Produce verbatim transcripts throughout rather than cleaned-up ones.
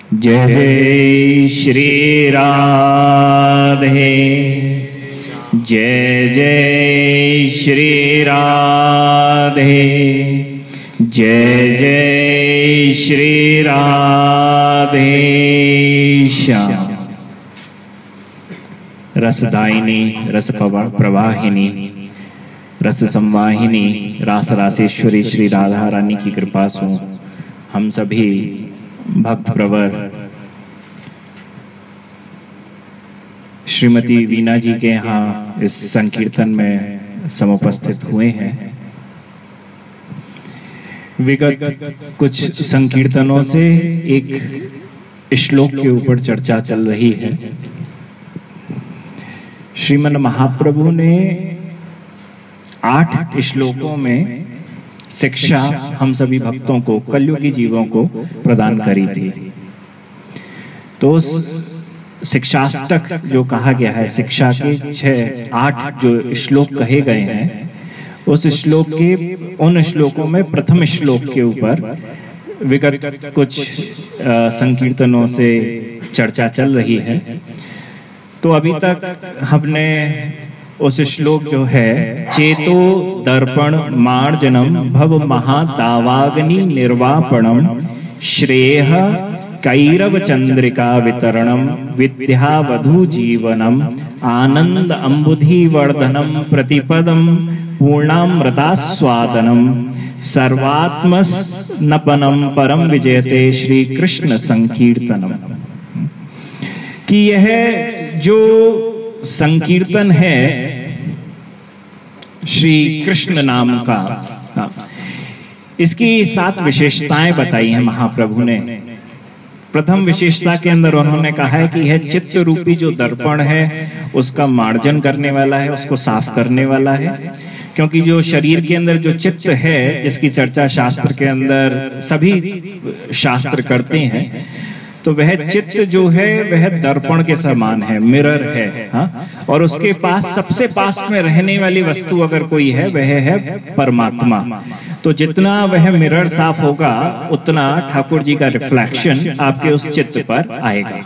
जय जय श्री राधे, जय जय श्री राधे, जय जय श्री राधे श्याम। रसदायिनी, रस प्रवाहिनी, रस संवाहिनी, रास रासेश्वरी श्री राधा रानी की कृपा से हम सभी भक्त प्रवर श्रीमती वीना जी के यहाँ इस संकीर्तन में समुपस्थित हुए हैं। विगत कुछ संकीर्तनों से एक श्लोक के ऊपर चर्चा चल रही है। श्रीमन महाप्रभु ने आठ श्लोकों में शिक्षा हम सभी भक्तों को, कलयुगी जीवों को प्रदान करी थी। तो उस शिक्षाष्टक जो कहा गया है, शिक्षा के छह आठ जो श्लोक कहे गए हैं, उस श्लोक के उन श्लोकों में प्रथम श्लोक के ऊपर विगत कुछ संकीर्तनों से चर्चा चल रही है। तो अभी तक हमने उस श्लोक जो है, चेतो दर्पण मार्जनम भव महादावाग्नि निर्वापणम श्रेयः कैरव चंद्रिका वितरणम विद्यावधू जीवनम आनंद अंबुधि वर्धनम प्रतिपदम पूर्णामृतास्वादनम सर्वात्मनपनम परम विजयते श्री कृष्ण संकीर्तनम। कि यह जो संकीर्तन है श्री कृष्ण नाम का, इसकी सात विशेषताएं बताई हैं महाप्रभु ने। प्रथम विशेषता के अंदर उन्होंने कहा है कि यह चित्त रूपी जो दर्पण है उसका मार्जन करने वाला है, उसको साफ करने वाला है। क्योंकि जो शरीर के अंदर जो चित्त है, जिसकी चर्चा शास्त्र के अंदर सभी शास्त्र करते हैं, तो वह चित्त जो है वह दर्पण के समान है, मिरर है। हाँ? और उसके पास सबसे पास में रहने वाली वस्तु अगर कोई है वह है परमात्मा। तो जितना वह मिरर साफ होगा उतना ठाकुर जी का रिफ्लेक्शन आपके उस चित्त पर आएगा।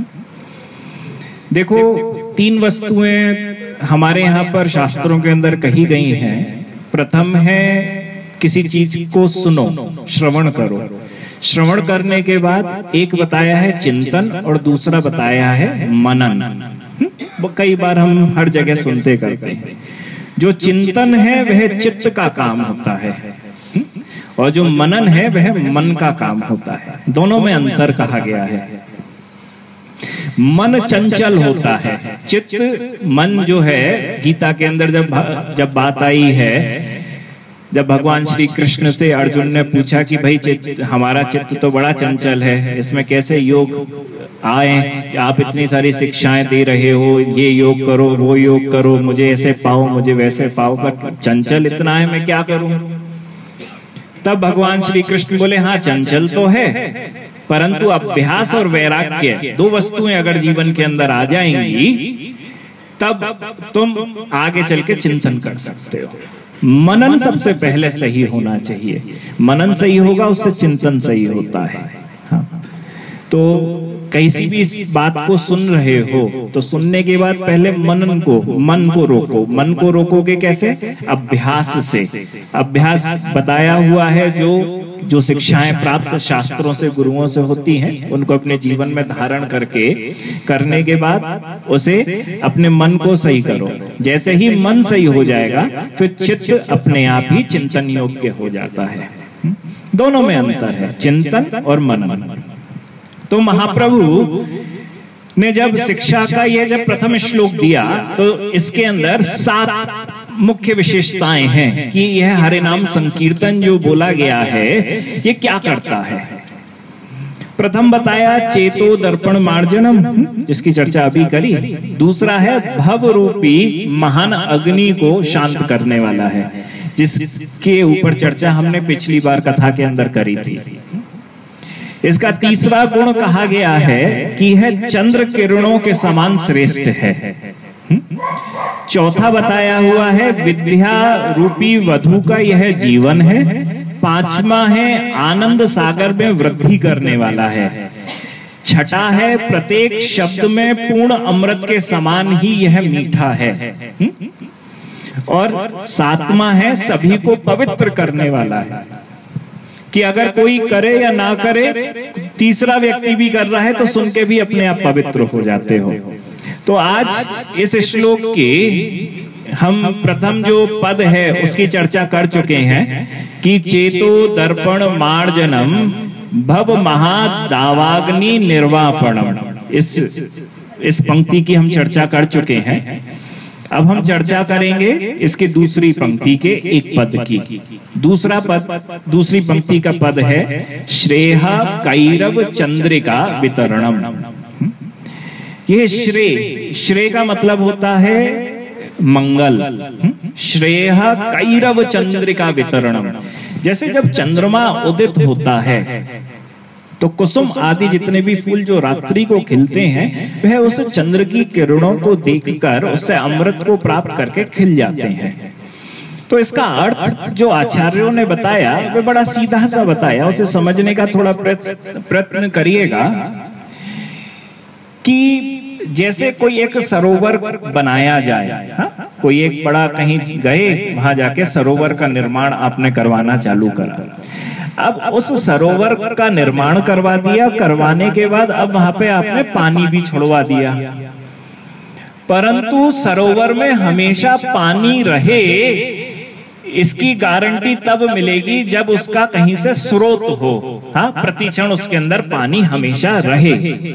देखो, तीन वस्तुएं हमारे यहाँ पर शास्त्रों के अंदर कही गई हैं। प्रथम है किसी चीज को सुनो, श्रवण करो। श्रवण करने के बाद एक बताया है चिंतन और दूसरा बताया है मनन। कई बार हम हर जगह सुनते करते हैं। जो चिंतन है वह चित्त का काम होता है और जो मनन है वह मन का काम होता है। दोनों में अंतर कहा गया है। मन चंचल होता है, चित्त मन जो है, गीता के अंदर जब जब बात आई है, जब भगवान श्री कृष्ण से अर्जुन ने पूछा कि भाई चित्त, हमारा चित्त तो बड़ा चंचल है, इसमें कैसे योग आए? आप इतनी सारी शिक्षाएं दे रहे हो, ये योग करो, वो योग करो, मुझे ऐसे पाओ, मुझे वैसे पाओ, पर चंचल इतना है, मैं क्या करूं? तब भगवान श्री कृष्ण बोले, हाँ चंचल तो है, परंतु अभ्यास और वैराग्य दो वस्तुएं अगर जीवन के अंदर आ जाएंगी तब तुम आगे चल के चिंतन कर सकते हो। मनन सबसे पहले सही होना चाहिए। मनन सही होगा उससे चिंतन सही होता है। हाँ। तो किसी भी इस बात को सुन रहे हो तो सुनने के बाद पहले मनन को मन को रोको। मन को रोकोगे कैसे? अभ्यास से। अभ्यास बताया हुआ है, जो जो शिक्षाएं प्राप्त शास्त्रों से, गुरुओं से होती हैं, उनको अपने जीवन में धारण करके करने के बाद उसे अपने मन को सही करो। जैसे ही मन सही हो जाएगा फिर चित्त अपने आप ही चिंतन योग्य हो जाता है। दोनों में अंतर है, चिंतन और मनन। तो महाप्रभु ने जब शिक्षा का यह जब प्रथम श्लोक दिया तो इसके अंदर सात मुख्य विशेषताएं हैं कि यह हरे नाम संकीर्तन जो बोला गया है ये क्या करता है। प्रथम बताया चेतो दर्पण मार्जनम, जिसकी चर्चा अभी करी। दूसरा है भव रूपी महान अग्नि को शांत करने वाला है, जिसके ऊपर चर्चा हमने पिछली बार कथा के अंदर करी थी। इसका तीसरा गुण कहा गया है कि यह चंद्र किरणों के समान श्रेष्ठ है। चौथा बताया हुआ है विद्या रूपी वधु का यह जीवन है। पांचवा है आनंद सागर में वृद्धि करने वाला है। छठा है प्रत्येक शब्द में पूर्ण अमृत के समान ही यह मीठा है। और सातवां है सभी को पवित्र करने वाला है, कि अगर कोई करे या ना करे, तीसरा व्यक्ति भी कर रहा है तो सुन के भी अपने आप पवित्र हो जाते हो। तो आज इस श्लोक की हम प्रथम जो पद है उसकी चर्चा कर चुके हैं कि चेतो दर्पण मार्जनम भव महादावाग्नि निर्वापणम। इस इस पंक्ति की हम चर्चा कर चुके हैं। अब हम चर्चा करेंगे इसकी दूसरी पंक्ति के एक पद की। दूसरा पद, दूसरी पंक्ति का पद है श्रेय कैरव चंद्रिका वितरणम। यह श्रेय, श्रेय का मतलब होता है मंगल। श्रेय कैरव चंद्रिका वितरणम। जैसे जब चंद्रमा उदित होता है तो कुसुम आदि जितने भी फूल जो रात्रि को खिलते हैं वह उस चंद्र की किरणों को देखकर उससे अमृत को प्राप्त करके खिल जाते हैं। तो इसका अर्थ जो आचार्यों ने बताया वह बड़ा सीधा सा बताया, उसे समझने का थोड़ा प्रयत्न करिएगा। कि जैसे कोई एक सरोवर बनाया जाए, हा? कोई एक बड़ा कहीं गए, वहां जाके सरोवर का निर्माण आपने करवाना चालू करा। अब उस सरोवर का निर्माण करवा दिया, करवाने के बाद अब वहां पे आपने पानी भी छोड़वा दिया, परंतु सरोवर में हमेशा पानी रहे इसकी गारंटी तब मिलेगी जब उसका कहीं से स्रोत हो। हाँ, प्रतिक्षण उसके अंदर पानी हमेशा रहे।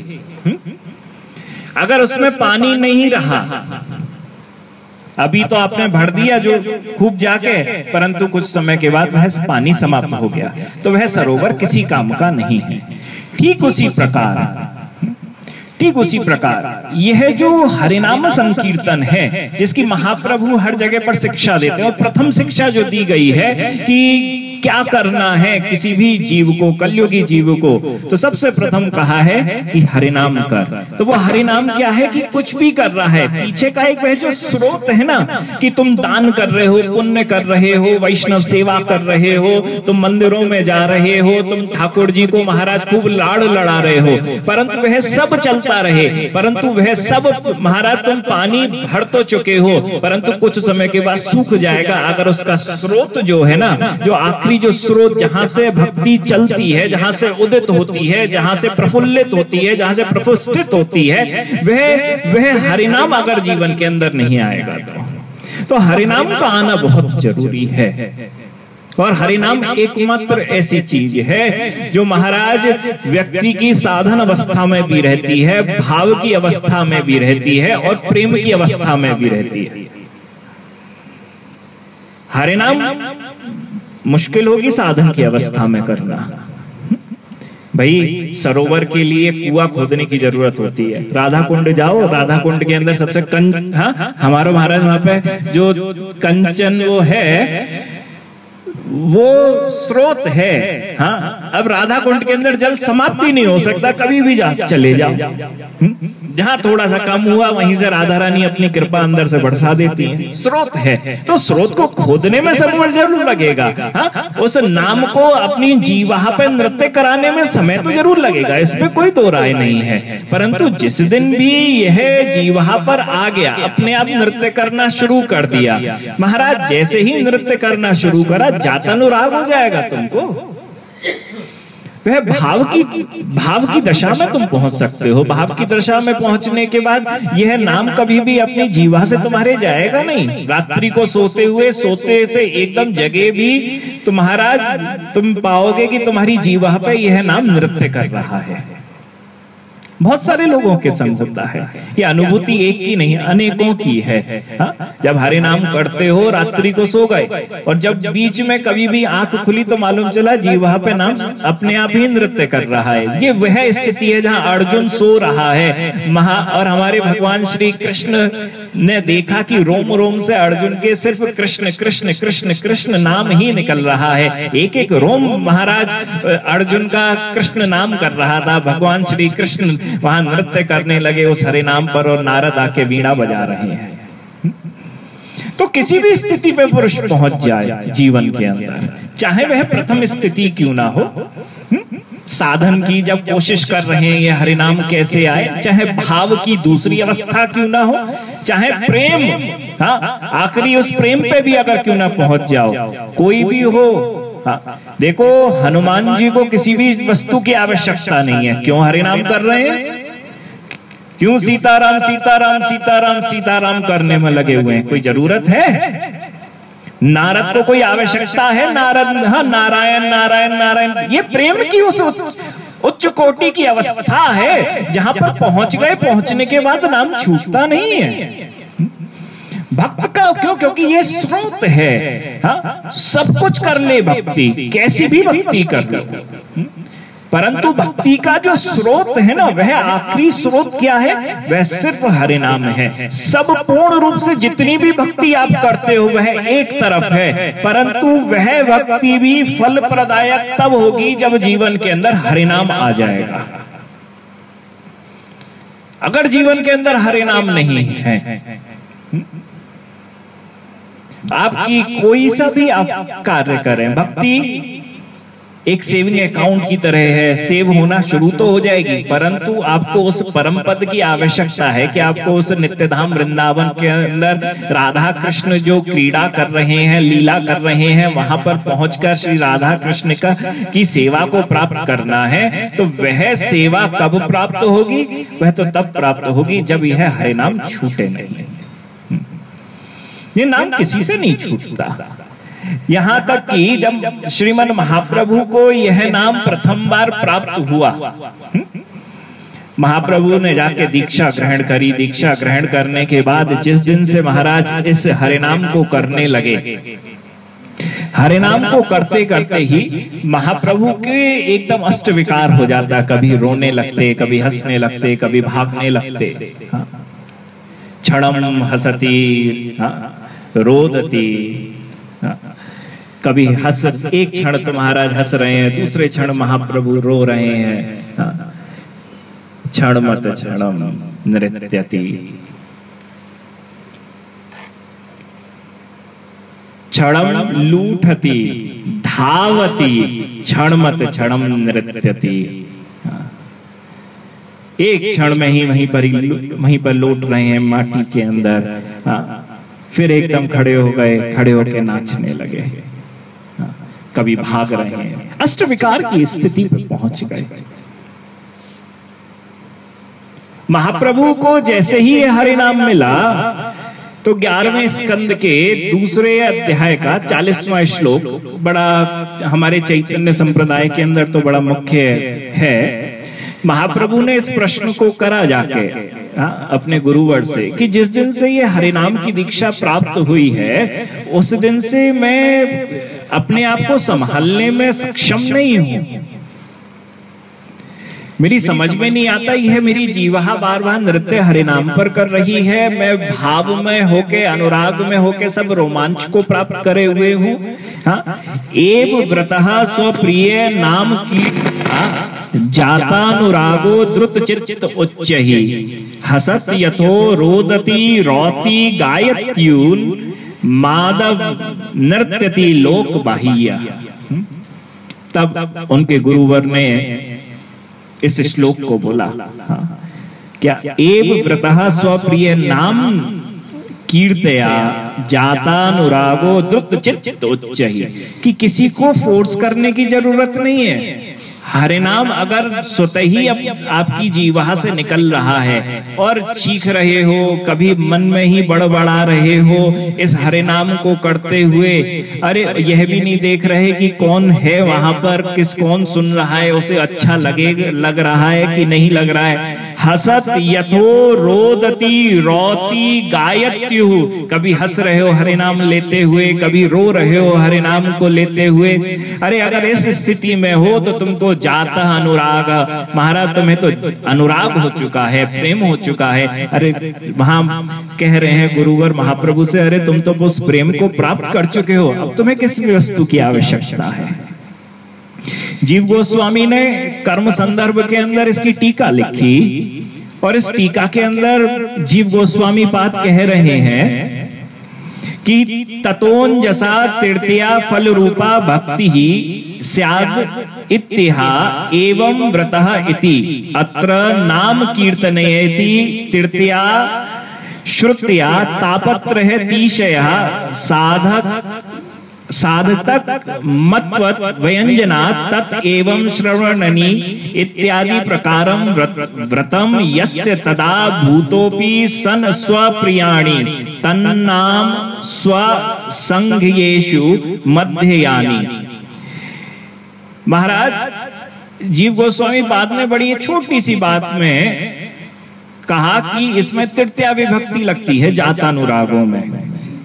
अगर उसमें पानी नहीं रहा, अभी तो आपने भर दिया जो खूब जाके, परंतु कुछ समय के बाद वह पानी समाप्त हो गया, तो वह सरोवर किसी काम का नहीं है। ठीक उसी प्रकार ठीक उसी प्रकार यह जो हरिनाम संकीर्तन है, जिसकी महाप्रभु हर जगह पर शिक्षा देते हैं, और प्रथम शिक्षा जो दी गई है कि क्या करना है किसी भी जीव को, कलयुगी जीव को, तो सबसे प्रथम कहा है कि हरिनाम कर। तो वो हरिनाम क्या है कि कुछ भी कर रहा है, पीछे का एक वह जो स्रोत है ना, कि तुम दान कर रहे हो, पुण्य कर रहे हो, वैष्णव सेवा कर रहे हो, तुम मंदिरों में जा रहे हो, तुम ठाकुर जी को महाराज खूब लाड़ लड़ा रहे हो, परंतु वह सब चलता रहे, परंतु वह सब महाराज तुम पानी भर तो चुके हो, परंतु कुछ समय के बाद सूख जाएगा अगर उसका स्रोत जो है ना, जो आखिरी जो स्रोत जहां से भक्ति चलती है, जहां से उदित होती है, जहां से प्रफुल्लित होती है, जहां से प्रफुष्टित होती है, वह वह हरिनाम अगर जीवन के अंदर नहीं आएगा तो तो हरिनाम का आना बहुत जरूरी है। और हरिनाम एकमात्र ऐसी चीज है जो महाराज व्यक्ति की साधन अवस्था में भी रहती है, भाव की अवस्था में भी रहती है, और प्रेम की अवस्था में भी रहती है। हरिनाम मुश्किल होगी साधन की अवस्था में करना। भाई सरोवर के लिए कुआं खोदने की जरूरत होती है। राधा कुंड जाओ, राधा कुंड के अंदर सबसे कंच, हाँ हमारे महाराज वहां पे जो कंचन वो है वो स्रोत है। हाँ, अब राधा कुंड के अंदर जल समाप्ति नहीं हो सकता, कभी भी जा चले जाओ, जहां थोड़ा सा कम हुआ वहीं से राधा रानी अपनी कृपा अंदर से बरसा देती है। स्रोत है तो स्रोत को खोदने में समय जरूर लगेगा। हाँ, उस नाम को अपनी जीवाहा पे नृत्य कराने में समय तो जरूर लगेगा, इसमें कोई दो राय नहीं है। परंतु जिस दिन भी यह जीवाहा पर आ गया, अपने आप नृत्य करना शुरू कर दिया, महाराज जैसे ही नृत्य करना शुरू करा, जातानुराग हो जाएगा तुमको। वह भाव की भाव की दशा में तुम पहुंच सकते हो। भाव की दशा में पहुंचने के बाद यह नाम कभी भी अपनी जीवा से तुम्हारे जाएगा नहीं। रात्रि को सोते हुए, सोते से एकदम जगे भी तो महाराज तुम पाओगे कि तुम्हारी जीवा पे यह नाम नृत्य कर रहा है। बहुत सारे लोगों के संग होता है, ये अनुभूति एक की नहीं अनेकों की है। हा? जब हरि नाम करते हो, रात्रि को सो गए, और जब बीच में कभी भी आंख खुली तो मालूम चला जीवा पे नाम अपने आप ही नृत्य कर रहा है। ये वह स्थिति है जहां अर्जुन सो रहा है महा, और हमारे भगवान श्री कृष्ण ने देखा कि रोम रोम से अर्जुन के सिर्फ कृष्ण कृष्ण कृष्ण कृष्ण नाम ही निकल रहा है। एक एक रोम महाराज अर्जुन का कृष्ण नाम कर रहा था। भगवान श्री कृष्ण वहां नृत्य करने लगे उस हरि नाम पर, और नारद आके वीणा बजा रहे हैं। तो किसी भी स्थिति पे पुरुष पहुंच जाए जीवन के अंदर, चाहे वह प्रथम स्थिति क्यों ना हो, साधन की जब कोशिश कर रहे हैं ये हरिनाम कैसे आए, चाहे भाव की दूसरी अवस्था क्यों ना हो, चाहे प्रेम, हाँ आखिरी उस प्रेम पे भी अगर क्यों ना पहुंच जाओ, कोई भी हो। हाँ, देखो हनुमान जी को किसी भी वस्तु की आवश्यकता नहीं है, क्यों हरिनाम कर रहे हैं, क्यों सीताराम सीताराम सीताराम सीताराम करने में लगे हुए हैं, कोई जरूरत है? नारद को कोई आवश्यकता है? नारद हाँ नारायण नारायण नारायण, ये प्रेम की उस उच्च कोटि की अवस्था है जहां पर पहुंच गए, पहुंचने के बाद नाम छूटता नहीं है भक्त का। क्यों? क्योंकि ये स्रोत है। हाँ सब कुछ कर ले भक्ति, कैसी भी भक्ति कर ले, परंतु भक्ति का जो स्रोत है ना, वह आखिरी स्रोत क्या है? वह सिर्फ हरिनाम है। सब पूर्ण रूप से जितनी भी भक्ति आप करते हो वह एक तरफ है, परंतु वह भक्ति भी फल प्रदायक तब होगी जब जीवन के अंदर हरिनाम आ जाएगा। अगर जीवन के अंदर हरिनाम नहीं है, आपकी कोई सा भी आप कार्य करें, भक्ति एक सेविंग अकाउंट की तरह है, सेव होना शुरू तो हो जाएगी, परंतु आपको उस परम पद की आवश्यकता है कि आपको उस नित्यधाम वृंदावन के अंदर राधा कृष्ण जो क्रीड़ा कर रहे हैं, लीला कर रहे हैं, वहां पर पहुंचकर श्री राधा कृष्ण का की सेवा को प्राप्त करना है। तो वह सेवा कब प्राप्त होगी? वह तो तब प्राप्त होगी जब यह हरिनाम छूटे नहीं। ये नाम किसी से नहीं छूटता। यहां तक कि जब श्रीमन महाप्रभु को यह नाम प्रथम बार प्राप्त हुआ, महाप्रभु ने जाके दीक्षा ग्रहण करी। दीक्षा ग्रहण करने के बाद जिस दिन से महाराज इस हरिनाम को करने लगे, हरिनाम को करते करते ही महाप्रभु के एकदम अष्ट विकार हो जाता। कभी रोने लगते, कभी हंसने लगते, कभी भागने लगते। क्षणम हसती रोदती, कभी हंस, एक क्षण तो महाराज हंस रहे हैं, दूसरे क्षण महाप्रभु रो रहे हैं। क्षण मत क्षणम नृत्यति, क्षणम लूठती धावती, क्षण मत क्षणम नृत्यति। एक क्षण में ही वहीं पर वहीं पर लौट रहे हैं माटी के अंदर, फिर एकदम खड़े हो गए, खड़े होकर नाचने लगे, कभी भाग रहे हैं, अष्ट विकार की स्थिति पर पहुंच गए। महाप्रभु को जैसे ही हरिनाम मिला तो ग्यारहवें स्कंद के दूसरे अध्याय का चालीसवां श्लोक, बड़ा हमारे चैतन्य संप्रदाय के अंदर तो बड़ा मुख्य है। महाप्रभु ने इस प्रश्न को करा जाके आ, अपने गुरुवर से कि जिस दिन से ये हरिनाम की दीक्षा प्राप्त हुई है, उस दिन से मैं अपने आप को संभालने में सक्षम नहीं हूं। मेरी समझ में नहीं आता, यह मेरी जीवा बार बार नृत्य हरिनाम पर कर रही है, मैं भाव में होके, अनुराग में होके सब रोमांच को प्राप्त करे हुए हूँ। हाँ, एव व्रतः स्वप्रिय नाम की जातानुरागो द्रुत चित्त उच्च ही, हसत यथो रोदती रौती गायत्यून, माधव नृत्यति लोक बाह्य। तब उनके गुरुवर ने इस श्लोक को बोला, हाँ, क्या एव व्रतः स्वप्रिय नाम कीर्तया जातानुरागो द्रुत चित्त उच्च ही, कि किसी को फोर्स करने की जरूरत नहीं है। हरिनाम अगर स्वतः ही आप, आपकी जीवा से निकल रहा है और चीख रहे हो, कभी मन में ही बड़बड़ा रहे हो इस हरिनाम को करते हुए, अरे यह भी नहीं देख रहे कि कौन है वहां पर, किस कौन सुन रहा है, उसे अच्छा लगे लग रहा है कि नहीं लग रहा है। हसत यथो रोदती रौती गायत्यु, कभी हंस रहे हो हरिनाम लेते हुए, कभी रो रहे हो हरिनाम को लेते हुए। अरे अगर इस स्थिति में हो तो तुमको जाता अनुराग, महाराज तुम्हें तो अनुराग हो चुका है, प्रेम हो चुका है। अरे वहां कह रहे हैं गुरुवर महाप्रभु से, अरे तुम तो उस प्रेम को प्राप्त कर चुके हो, अब तुम्हें किस वस्तु की आवश्यकता है। जीव गोस्वामी ने कर्म संदर्भ के अंदर इसकी टीका लिखी और इस टीका के अंदर जीव गोस्वामी पाद कह रहे हैं कि ततोन जसा तृतीया फल रूपा भक्ति ही स्याद इत्यहा एवं व्रतः इति अत्र नाम कीर्तनयेति तृतीया श्रुत्या तापत्रयतिशयः साधक साधक मत्वत व्यंजना तत् एवं श्रवणनि इत्यादि प्रकारम व्रतम यस्य तदा भूतोपि सन स्वप्रियाणि तन्नाम स्वसंघ्येषु मध्ययानि। महाराज जीव गोस्वामी बाद में बड़ी छोटी सी बात में कहा कि इसमें तृतीया विभक्ति लगती है जातानुरागों में।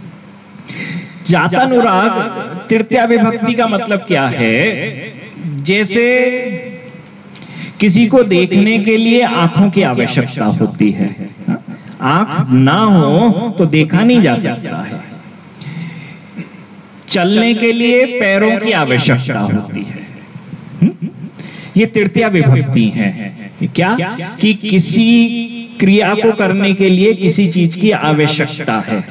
जातानुराग तृतीया विभक्ति का मतलब क्या है? जैसे किसी को देखने के लिए आंखों की आवश्यकता होती है, आंख ना हो तो देखा नहीं जा सकता है। चलने के लिए पैरों की आवश्यकता होती है। ये तृतीया विभक्ति है। क्या? कि किसी क्रिया को करने के लिए किसी चीज की आवश्यकता है।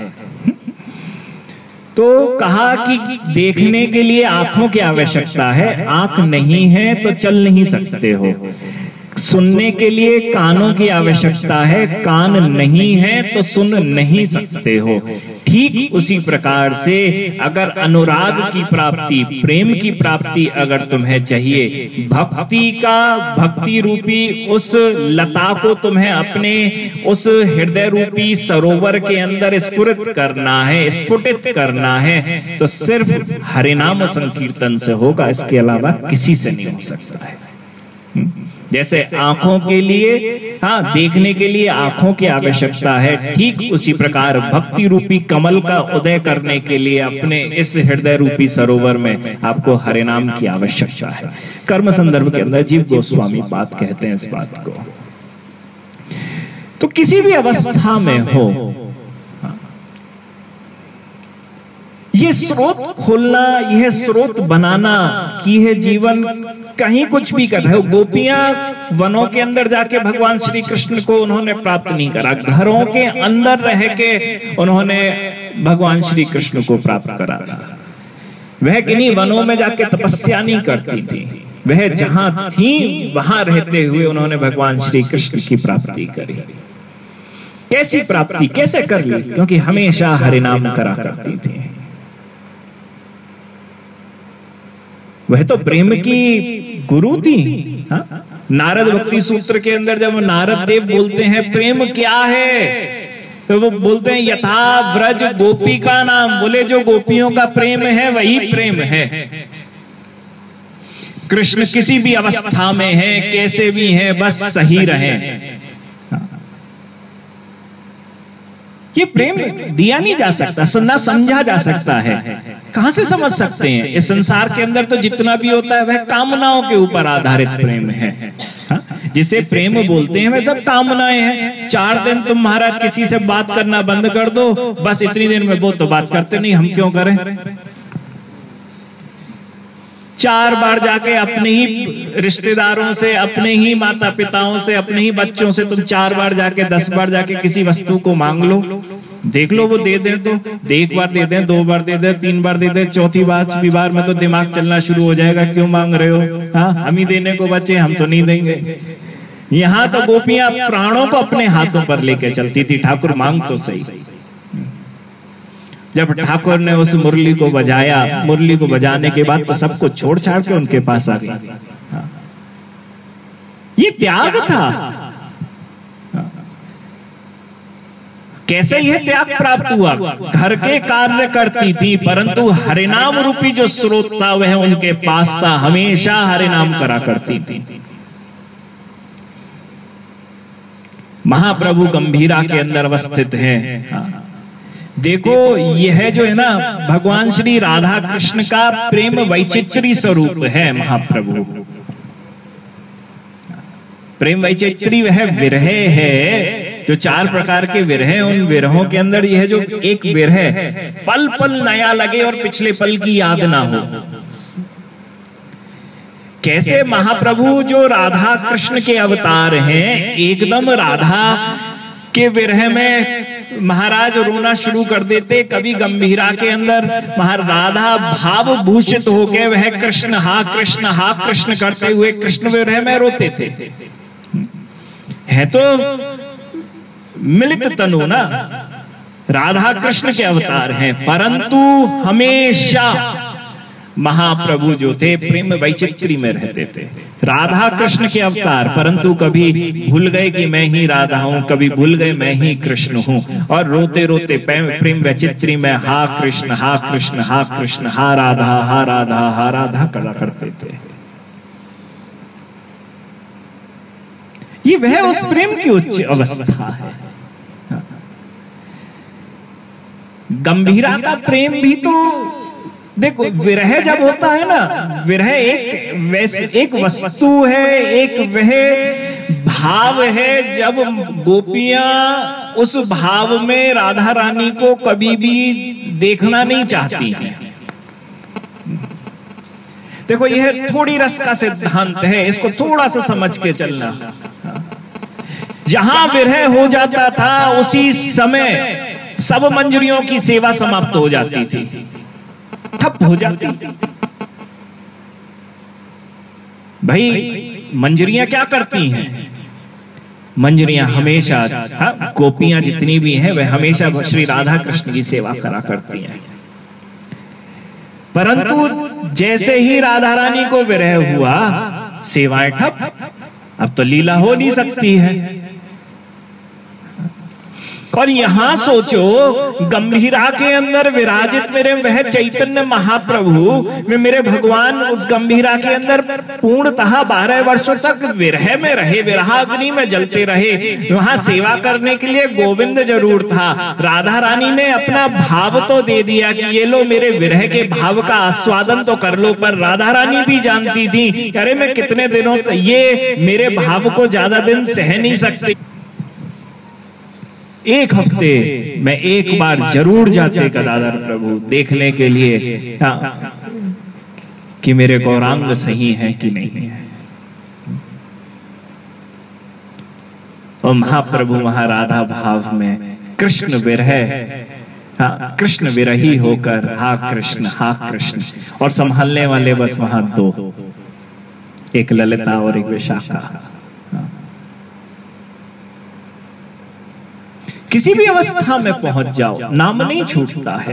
तो कहा कि देखने के लिए आंखों की आवश्यकता है, आंख नहीं है तो चल नहीं सकते हो। सुनने के लिए कानों की आवश्यकता है, कान नहीं है तो सुन नहीं सकते हो। ठीक उसी प्रकार से अगर अनुराग की प्राप्ति, प्रेम की प्राप्ति अगर तुम्हें चाहिए, भक्ति का, भक्ति रूपी उस लता को तुम्हें अपने उस हृदय रूपी सरोवर के अंदर स्फुरित करना है, स्फुटित करना है, तो सिर्फ हरिनाम संकीर्तन से होगा, इसके अलावा किसी से नहीं हो सकता है। जैसे आंखों के लिए, हाँ, देखने के लिए आंखों की आवश्यकता है, ठीक उसी प्रकार भक्ति रूपी कमल का उदय करने के लिए अपने इस हृदय रूपी सरोवर में आपको हरिनाम की आवश्यकता है। कर्म संदर्भ के अंदर जीव गोस्वामी बात कहते हैं इस बात को। तो किसी भी अवस्था में हो, ये स्रोत खोलना, यह स्रोत बनाना की है जीवन, कहीं कुछ भी कर रहे हो। गोपियां वनों के अंदर जाके भगवान श्री कृष्ण को उन्होंने प्राप्त नहीं करा, घरों के अंदर रह के उन्होंने भगवान श्री कृष्ण को प्राप्त करा था। वह किन्हीं वनों में जाके तपस्या नहीं करती थी, वह जहां थी वहां रहते हुए उन्होंने भगवान श्री कृष्ण की प्राप्ति करी। कैसी प्राप्ति, कैसे कर ली? क्योंकि हमेशा हरिनाम करा करती थी। वह तो प्रेम की गुरु थी। हा? नारद भक्ति सूत्र के अंदर जब नारद देव बोलते हैं प्रेम क्या है, तो वो बोलते हैं यथा व्रज गोपी का नाम। बोले जो गोपियों का प्रेम है वही प्रेम है। कृष्ण किसी भी अवस्था में है, कैसे भी है, बस सही रहे। ये प्रेम दिया नहीं जा सकता, ना समझा जा सकता है। कहां से समझ सकते हैं? इस संसार के अंदर तो जितना भी होता है वह कामनाओं के ऊपर आधारित प्रेम है। हा? जिसे प्रेम बोलते हैं वह सब कामनाएं हैं। चार दिन तुम महाराज किसी से बात करना बंद कर दो, बस इतनी देर में वो तो बात करते नहीं, हम क्यों करें? चार बार जाके अपने ही रिश्तेदारों से, अपने ही माता पिताओं से, अपने ही बच्चों से तुम चार बार जाके, दस बार जाके किसी वस्तु को मांग लो, देख लो वो दे दे तो, एक बार दे दे, दो बार दे दे, तीन बार दे दे, चौथी बार बार में तो दिमाग चलना शुरू हो जाएगा, क्यों मांग रहे हो? हाँ, हम ही देने को बचे, हम तो नहीं देंगे। यहाँ तो गोपियां प्राणों को अपने हाथों पर लेके चलती थी, ठाकुर मांग तो सही। जब ठाकुर ने उस मुरली को बजाया, मुरली को बजाने के बाद तो सबको छोड़ छाड़ के उनके पास आ गई। ये त्याग था। कैसे यह त्याग प्राप्त हुआ? घर के कार्य करती थी, परंतु हरिनाम रूपी जो स्रोत था वह उनके पास था, हमेशा हरिनाम करा करती थी। महाप्रभु गंभीरा के अंदर अवस्थित हैं। देखो यह जो है ना, भगवान श्री राधा कृष्ण का प्रेम वैचित्री स्वरूप है महाप्रभु। प्रेम वैचित्री वह विरह है, जो चार प्रकार के विरह, उन विरहों के अंदर यह जो एक विरह पल पल नया लगे और पिछले पल की याद ना हो। कैसे महाप्रभु जो राधा कृष्ण के अवतार हैं, एकदम राधा के विरह में महाराज रोना शुरू कर देते। कभी गंभीरा के अंदर महाराज राधा भाव भूषित होकर वह कृष्ण हा कृष्ण हा कृष्ण करते हुए कृष्ण विरह में रोते थे। है तो मिलित तनु ना, राधा कृष्ण के अवतार हैं, परंतु हमेशा महाप्रभु जो थे प्रेम वैचित्री में रहते थे। राधा कृष्ण के अवतार, परंतु कभी भूल गए कि मैं ही राधा हूं, कभी भूल गए मैं ही कृष्ण हूं, और रोते रोते प्रेम वैचित्री में हा कृष्ण हा कृष्ण हा कृष्ण हा राधा हा राधा हा राधा करा करते थे। ये वह उस प्रेम की उच्च अवस्था है। गंभीरा का प्रेम भी तो देखो, विरह जब होता है ना, विरह एक वैसे एक वस्तु है, एक वह भाव है जब गोपियां उस भाव में राधा रानी को कभी भी देखना नहीं चाहती हैं। देखो, यह थोड़ी रस का सिद्धांत है, इसको थोड़ा सा समझ के चलना। जहां विरह हो जाता था उसी समय सब मंजरियों की सेवा समाप्त हो जाती थी, ठप हो जाती। भाई मंजरियां क्या करती हैं? मंजरियां हमेशा, हाँ, गोपियां जितनी भी हैं वह हमेशा श्री राधा कृष्ण की सेवा करा करती हैं। परंतु जैसे ही राधा रानी को विरह हुआ, सेवाएं ठप। अब तो लीला हो नहीं सकती है। और यहां सोचो, गंभीरा के अंदर विराजित मेरे वह चैतन्य महाप्रभु में मेरे भगवान उस गंभीरा के अंदर पूर्णतः बारह वर्षों तक विरह में रहे, विरहाग्नि में जलते रहे। वहां सेवा करने के लिए गोविंद जरूर था। राधा रानी ने अपना भाव तो दे दिया कि ये लो मेरे विरह के भाव का आस्वादन तो कर लो, पर राधा रानी भी जानती थी, अरे मैं कितने दिनों ये मेरे भाव को ज्यादा दिन सह नहीं सकती। एक हफ्ते में एक बार जरूर जाते गदाधर प्रभु देखने के लिए कि मेरे गौरांग सही है कि नहीं है। और महाप्रभु महाराधा भाव में कृष्ण विरह, हाँ, कृष्ण विरही होकर हा कृष्ण हा कृष्ण, और संभालने वाले बस वहां दो, एक ललिता और एक विशाखा। किसी भी अवस्था में पहुंच जाओ, नाम नहीं छूटता है।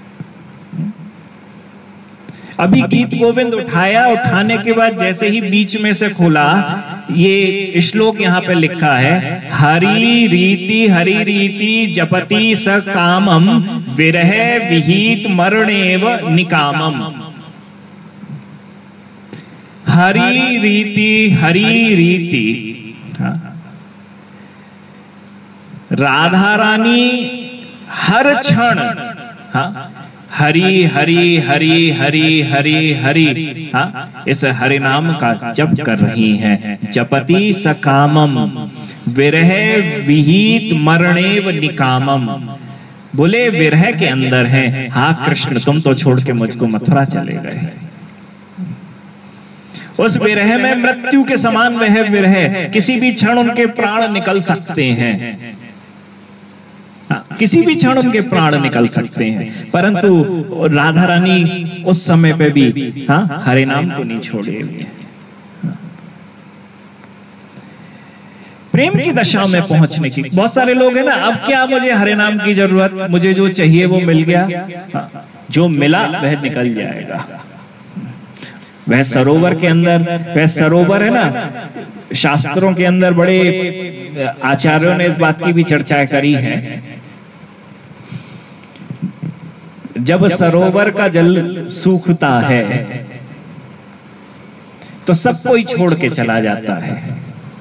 अभी गीत गोविंद उठाया, उठाने के बाद जैसे ही बीच में से खोला, ये श्लोक यहाँ पे लिखा है, हरि रीति हरि रीति जपति स कामम विरह विहित मरणेव निकामम। हरि रीति हरि रीति, राधा रानी हर क्षण, हाँ, हरि हरि हरि हरि हरि हरि, हाँ, इस हरि नाम का जप कर रही हैं। जपति सकामम विरह विहित मरणेव निकामम। बोले विरह के अंदर हैं, हाँ कृष्ण तुम तो छोड़ के मुझको मथुरा चले गए। उस विरह में मृत्यु के समान वह विरह, किसी भी क्षण उनके प्राण निकल सकते हैं, किसी भी क्षण उनके प्राण निकल सकते हैं, परंतु राधा रानी उस समय पे भी, हाँ, हरे नाम को नहीं छोड़े हुए। प्रेम की दशा में पहुंचने की बहुत सारे लोग हैं ना, अब क्या मुझे हरे नाम की जरूरत, मुझे जो चाहिए वो मिल गया, हाँ, जो मिला वह निकल जाएगा। वह सरोवर के अंदर, वह सरोवर है ना, शास्त्रों के अंदर बड़े आचार्यों ने इस बात की भी चर्चा करी है, जब सरोवर का जल सूखता है तो सब कोई छोड़ के चला जाता है।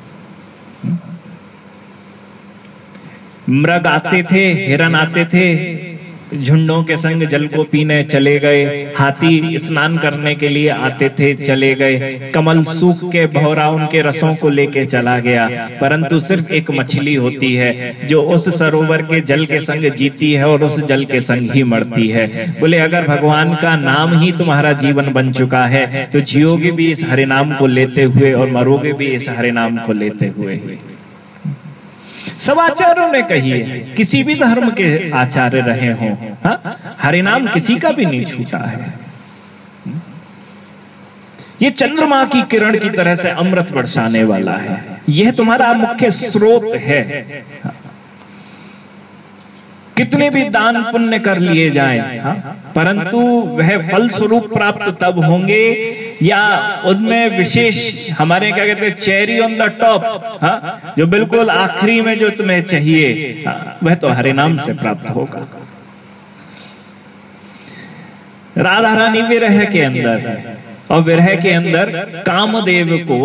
मृग आते थे, हिरन आते थे, झुंडों के संग जल को पीने चले गए, हाथी स्नान करने के लिए आते थे, चले गए, कमल सूख के भौरा उनके रसों को लेके चला गया, परंतु सिर्फ एक मछली होती है जो उस सरोवर के जल के संग जीती है और उस जल के संग ही मरती है। बोले अगर भगवान का नाम ही तुम्हारा जीवन बन चुका है तो जियोगे भी इस हरे नाम को लेते हुए और मरोगे भी इस हरे नाम को लेते हुए। सब आचार्यों ने कही है, किसी भी धर्म के आचार्य रहे हों, हाँ? हरि नाम किसी का भी नहीं छूटा है। ये चंद्रमा की किरण की तरह से अमृत बरसाने वाला है, यह तुम्हारा मुख्य स्रोत है। कितने भी दान पुण्य कर लिए जाएं, हाँ? परंतु वह फल स्वरूप प्राप्त तब होंगे या उनमें विशेष, हमारे क्या कहते हैं, चेरी ऑन द टॉप, हाँ? जो बिल्कुल आखिरी में जो तुम्हें चाहिए, हाँ? वह तो हरि नाम से प्राप्त होगा। राधा रानी विरह के अंदर है, और विरह के अंदर कामदेव को,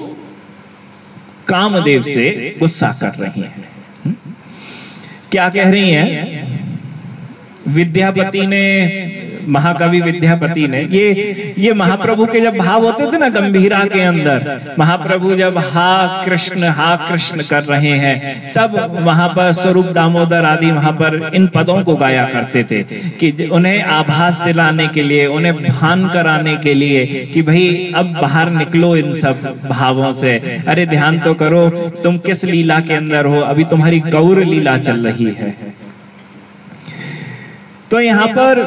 कामदेव से गुस्सा कर रही हैं। क्या कह रही हैं? विद्यापति ने, महाकवि विद्यापति ने, ये ये महाप्रभु के जब भाव होते थे ना गंभीरा के अंदर, महाप्रभु जब हा कृष्ण हा कृष्ण कर रहे हैं, तब वहां पर स्वरूप दामोदर आदि वहां पर इन पदों को गाया करते थे कि उन्हें आभास दिलाने के लिए, उन्हें भान कराने के लिए कि भाई अब बाहर निकलो इन सब भावों से। अरे ध्यान तो करो, तुम किस लीला के अंदर हो, अभी तुम्हारी गौर लीला चल रही है। तो यहाँ पर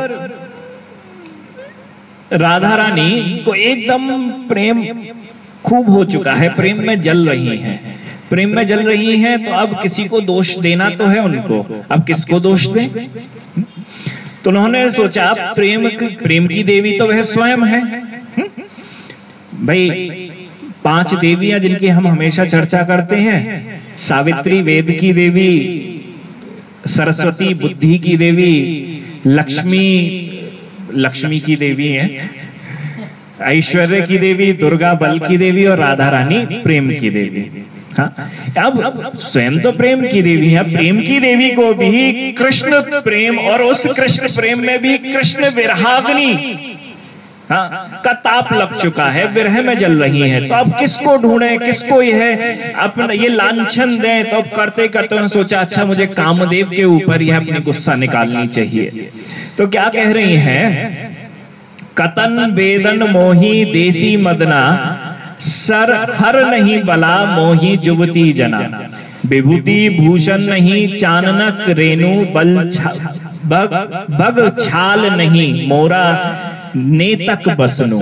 राधा रानी को एकदम प्रेम खूब हो चुका है, प्रेम में जल रही हैं, प्रेम में जल रही हैं। तो अब किसी को दोष देना तो है उनको, अब किसको दोष दें? तो उन्होंने सोचा प्रेम प्रेम की देवी तो वह स्वयं है। भाई पांच देवियां जिनकी हम हमेशा चर्चा करते हैं, सावित्री वेद की देवी, सरस्वती बुद्धि की देवी, लक्ष्मी लक्ष्मी की देवी है, ऐश्वर्य की देवी, दुर्गा बल की देवी, और राधा रानी प्रेम की देवी। हाँ? अब स्वयं तो प्रेम की देवी है, प्रेम की देवी को भी कृष्ण प्रेम, और उस कृष्ण प्रेम में भी कृष्ण विरहाग्नि, हाँ, का ताप लग चुका है, विरह में जल रही है। तो अब किसको ढूंढे, किसको यह अपना ये लांछन दें? तो अब करते करते उन्होंने सोचा अच्छा मुझे कामदेव के ऊपर यह अपनी गुस्सा निकालनी चाहिए। तो क्या कह रही हैं? कतन वेदन मोही देसी मदना, सर हर नहीं बला मोही जुबती जना, विभूति भूषण नहीं चाननक रेणु, बल बग बग छाल नहीं मोरा नेतक बसनु,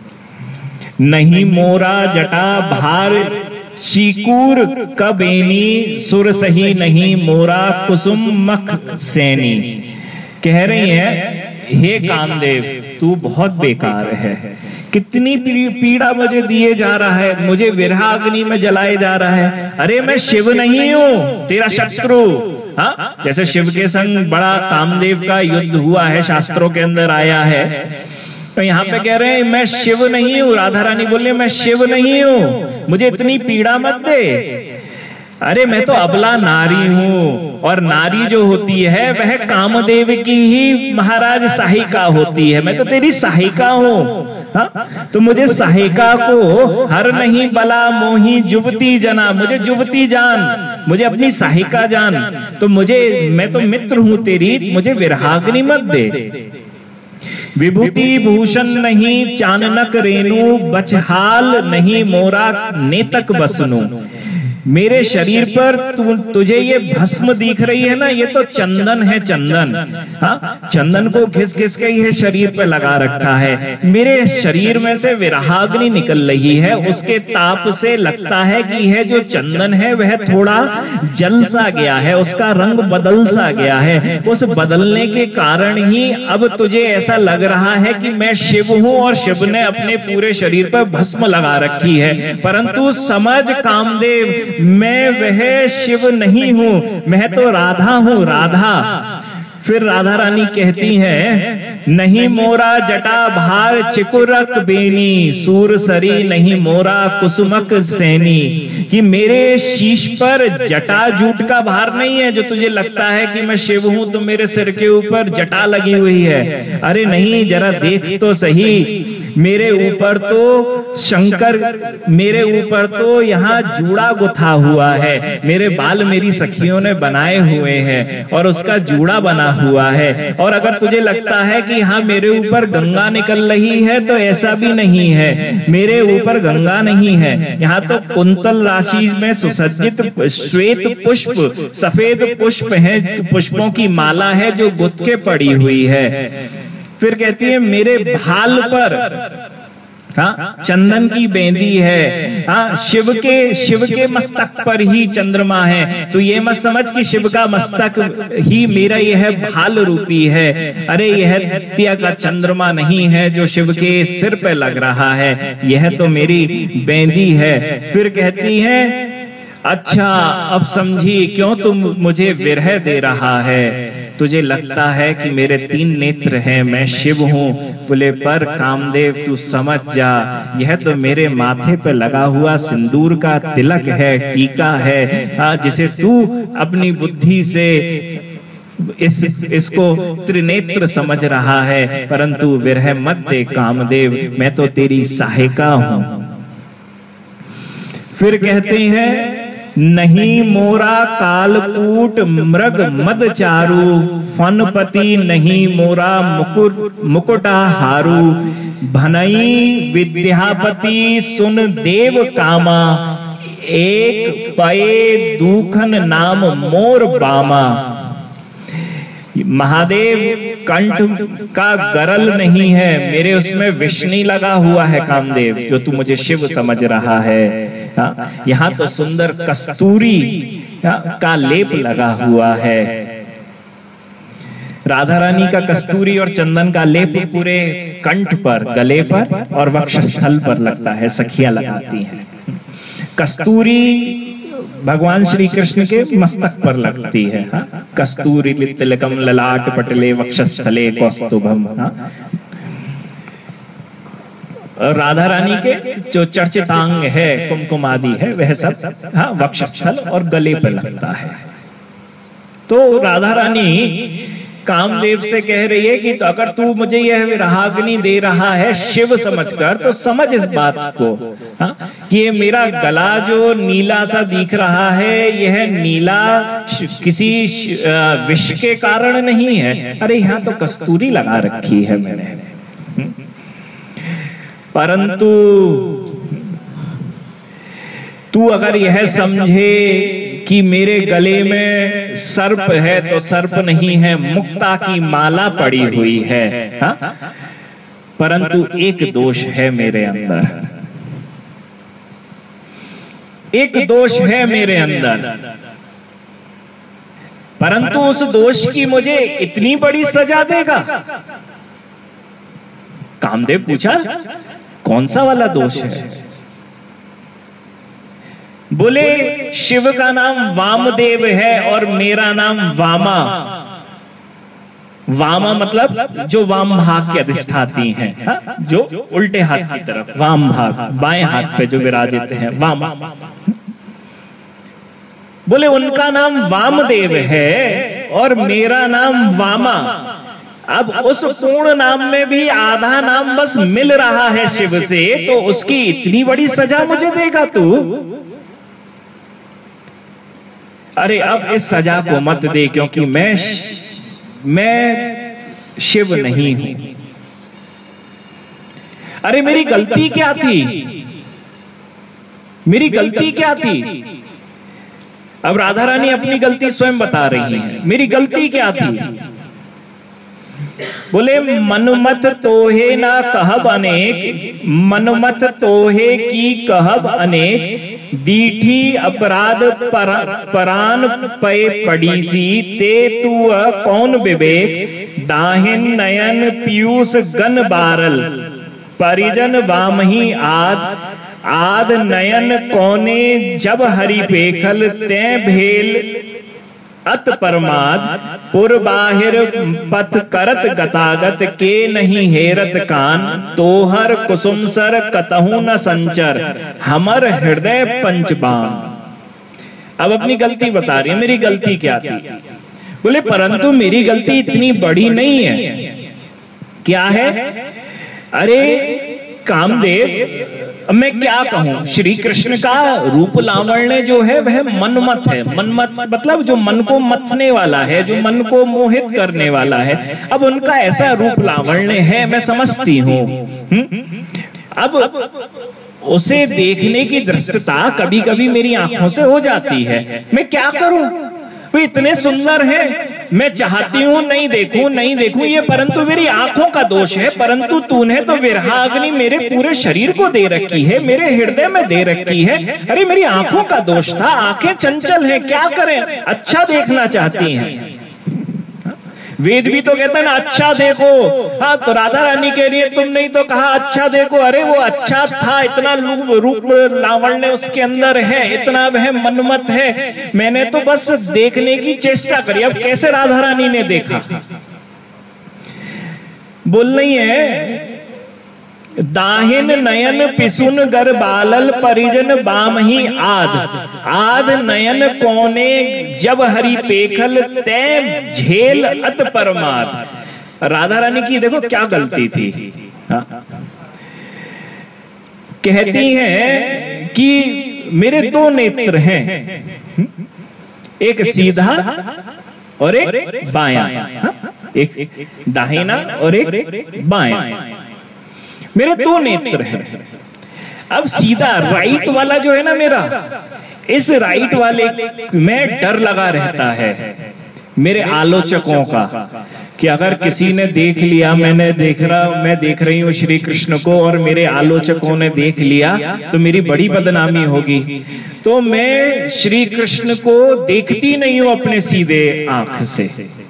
नहीं मोरा जटा भार चीकूर कबेनी, सुर सही नहीं मोरा कुसुम मख सैनी। कह रही है हे कामदेव तू बहुत बेकार है, कितनी पीड़ा मुझे दिए जा रहा है, मुझे विरहाग्नि में जलाए जा रहा है। अरे मैं शिव नहीं हूँ तेरा शत्रु। हाँ, जैसे शिव के संग बड़ा कामदेव का युद्ध हुआ है, शास्त्रों के अंदर आया है। तो यहाँ पे कह रहे हैं मैं शिव नहीं हूँ। राधा रानी बोले मैं शिव नहीं हूँ, मुझे इतनी पीड़ा मत दे। अरे मैं तो अबला नारी हूँ, और नारी जो होती है वह कामदेव की ही महाराज सहायिका होती है, मैं तो तेरी सहायिका हूँ। हाँ? तो मुझे सहायिका को हर नहीं बला मोही जुबती जना, मुझे जुबती जान, मुझे अपनी सहायिका जान। तो मुझे, मैं तो मित्र हूँ तेरी, मुझे विरहाग्नि मत दे। विभूति भूषण नहीं चाननक रेणु, बचहाल नहीं मोरा नेतक बसनु। मेरे शरीर पर तु, तुझे ये भस्म दिख रही है ना, ये तो चंदन है, चंदन। हाँ, चंदन को घिस घिस के ये शरीर पे लगा रखा है। मेरे शरीर में से विरहाग्नि निकल रही है, उसके ताप से लगता है कि यह जो चंदन है वह थोड़ा जल सा गया है, उसका रंग बदल सा गया है। उस बदलने के कारण ही अब तुझे ऐसा लग रहा है कि मैं शिव हूँ और शिव ने अपने पूरे शरीर पर भस्म लगा रखी है। परंतु समझ कामदेव, मैं वह शिव नहीं हूं, मैं तो राधा हूं, राधा। फिर राधा रानी कहती है नहीं मोरा जटा भार चिकुरक बेनी, सूर सरी नहीं मोरा कुसुमक सैनी। कि मेरे शीश पर जटा जूट का भार नहीं है, जो तुझे लगता है कि मैं शिव हूं तो मेरे सिर के ऊपर जटा लगी हुई है। अरे नहीं, जरा देख तो सही, मेरे ऊपर तो शंकर, मेरे ऊपर तो यहाँ जूड़ा गुथा हुआ है, मेरे बाल मेरी सखियों ने बनाए हुए हैं और उसका जूड़ा बना हुआ है। और अगर तुझे लगता है कि हाँ मेरे ऊपर गंगा निकल रही है, तो ऐसा भी नहीं है, मेरे ऊपर गंगा नहीं है। यहाँ तो कुंतल राशि में सुसज्जित श्वेत पुष्प, सफेद पुष्प है, पुष्पों की माला है जो गुथ के पड़ी हुई है। फिर कहती है मेरे भाल पर हाँ चंदन की बेंदी है। हाँ शिव के शिव के मस्तक पर ही चंद्रमा है। तो ये मत समझ कि शिव का मस्तक ही मेरा यह भाल रूपी है। अरे यह द्वितीय का चंद्रमा नहीं है जो शिव के सिर पे लग रहा है, यह तो मेरी बेंदी है। फिर कहती है अच्छा अब समझी क्यों तुम मुझे विरह दे रहा है। तुझे लगता है कि मेरे तीन नेत्र हैं, मैं शिव हूँ। बोले पर कामदेव तू समझ जा, यह तो मेरे माथे पे लगा हुआ सिंदूर का तिलक है, टीका है, जिसे तू अपनी बुद्धि से इस इसको त्रिनेत्र समझ रहा है। परंतु विरह मत दे कामदेव, मैं तो तेरी सहायिका हूँ। फिर कहते हैं नहीं मोरा कालकूट मृग मद चारू, फनपति नहीं मोरा मुकुट मुकुटा हारू, भनई विद्यापति सुन देव कामा, एक पये दूखन नाम मोर बामा। महादेव कंठ का गरल नहीं है, मेरे उसमें विष्णु लगा हुआ है कामदेव, जो तू मुझे शिव समझ रहा है। यहाँ तो सुंदर कस्तूरी का लेप लगा हुआ है। राधा रानी का कस्तूरी और चंदन का लेप पूरे कंठ पर, गले पर और वक्षस्थल पर लगता है, सखियां लगाती हैं। कस्तूरी भगवान श्री कृष्ण के मस्तक पर लगती है। हाँ? कस्तूरी तिलकम ललाट पटले वक्षस्थले कौस्तुभम। हाँ? राधा रानी के जो चर्चितांग है, कुमकुम आदि है, वह सब हाँ वक्षस्थल और गले पर लगता है। तो राधा रानी कामदेव से कह रही है कि तो अगर तू मुझे यह राहाग्नि दे रहा है शिव समझकर, तो समझ इस बात को हाँ? कि ये मेरा गला जो नीला सा दिख रहा है, यह नीला किसी विष के कारण नहीं है। अरे यहाँ तो कस्तूरी लगा रखी है मैंने। परंतु तू अगर यह समझे कि मेरे गले में सर्प है, तो सर्प नहीं है, मुक्ता की माला पड़ी हुई है। हा? परंतु एक दोष है मेरे अंदर, एक दोष है मेरे अंदर, परंतु उस दोष की मुझे इतनी बड़ी सजा देगा। कामदेव पूछा कौन सा वाला दोष है? बोले शिव का नाम वामदेव है और मेरा नाम वामा। वामा मतलब जो वाम भाग के अधिष्ठाती हैं, हा? जो उल्टे हाथ की तरफ, वाम भाग बाएं हाथ पे जो विराजित हैं, वामा। बोले उनका नाम वामदेव है और मेरा नाम वामा। अब उस पूर्ण नाम में भी आधा नाम बस मिल रहा है शिव से, तो उसकी इतनी बड़ी सजा मुझे देगा तू? अरे अब इस सजा को मत दे, क्योंकि मैं मैं शिव नहीं हूं। अरे मेरी गलती क्या थी? मेरी गलती क्या थी? अब राधा रानी अपनी गलती स्वयं बता रही है। मेरी गलती क्या थी? बोले मनमत तोहे ना कहब अनेक, मनमत तोहे की कहब अनेक, दीठी अपराध पर, परान पे पड़ी सी, ते तू कौन विवेक, दाहिन नयन पीयूष गन बारल, परिजन वामही आद, आद नयन कोने जब हरि पेखल, ते भेल अत परमाद, पुर बाहिर पथ करत गतागत, के नहीं हेरत कान, तोहर कुसुम सर कतहु न संचर, हमर हृदय पंचबान। अब अपनी गलती बता रही है, मेरी गलती क्या थी? बोले परंतु मेरी गलती इतनी बड़ी नहीं है। क्या है? अरे कामदेव, मैं क्या कहूं, श्री कृष्ण का रूप लावण्य जो है वह मनमत है। मनमत मतलब जो मन को मथने वाला है, जो मन को मोहित करने वाला है। अब उनका ऐसा रूप लावण्य है, मैं समझती हूँ। अब उसे देखने की दृष्टता कभी कभी मेरी आंखों से हो जाती है। मैं क्या करूं, वो इतने सुंदर हैं, मैं चाहती हूं नहीं देखूं नहीं देखूं ये, परंतु मेरी आंखों का दोष है। परंतु तूने तो विरहाग्नि मेरे पूरे शरीर को दे रखी है, मेरे हृदय में दे रखी है। अरे मेरी आंखों का दोष था, आंखें चंचल हैं, क्या करें, अच्छा देखना चाहती हैं। वेद भी तो कहता है ना अच्छा देखो। हाँ, तो राधा रानी के लिए तुमने ही तो कहा अच्छा देखो। अरे वो अच्छा था, इतना रूप लावण्य उसके अंदर है, इतना वह मनमत है, मैंने तो बस देखने की चेष्टा करी। अब कैसे राधा रानी ने देखा, बोल नहीं है, दाहिन नयन पिसुन गर बालल परिजन बामही आद, आद नयन कोने जब हरि पेखल तै झेल अत परमाद। राधा रानी की देखो क्या गलती थी। हाँ? कहती हैं कि मेरे दो नेत्र हैं, एक सीधा और एक बायां, एक दाहिना और एक बायां, मेरे दो नेत्र हैं। अब सीधा राइट वाला जो है ना मेरा, इस राइट वाले में डर लगा रहता है मेरे आलोचकों का कि अगर किसी ने देख लिया, मैंने देख रहा मैं देख रही हूँ श्री कृष्ण को और मेरे आलोचकों ने देख लिया तो मेरी बड़ी बदनामी होगी। तो मैं श्री कृष्ण को देखती नहीं हूं अपने सीधे आंख से।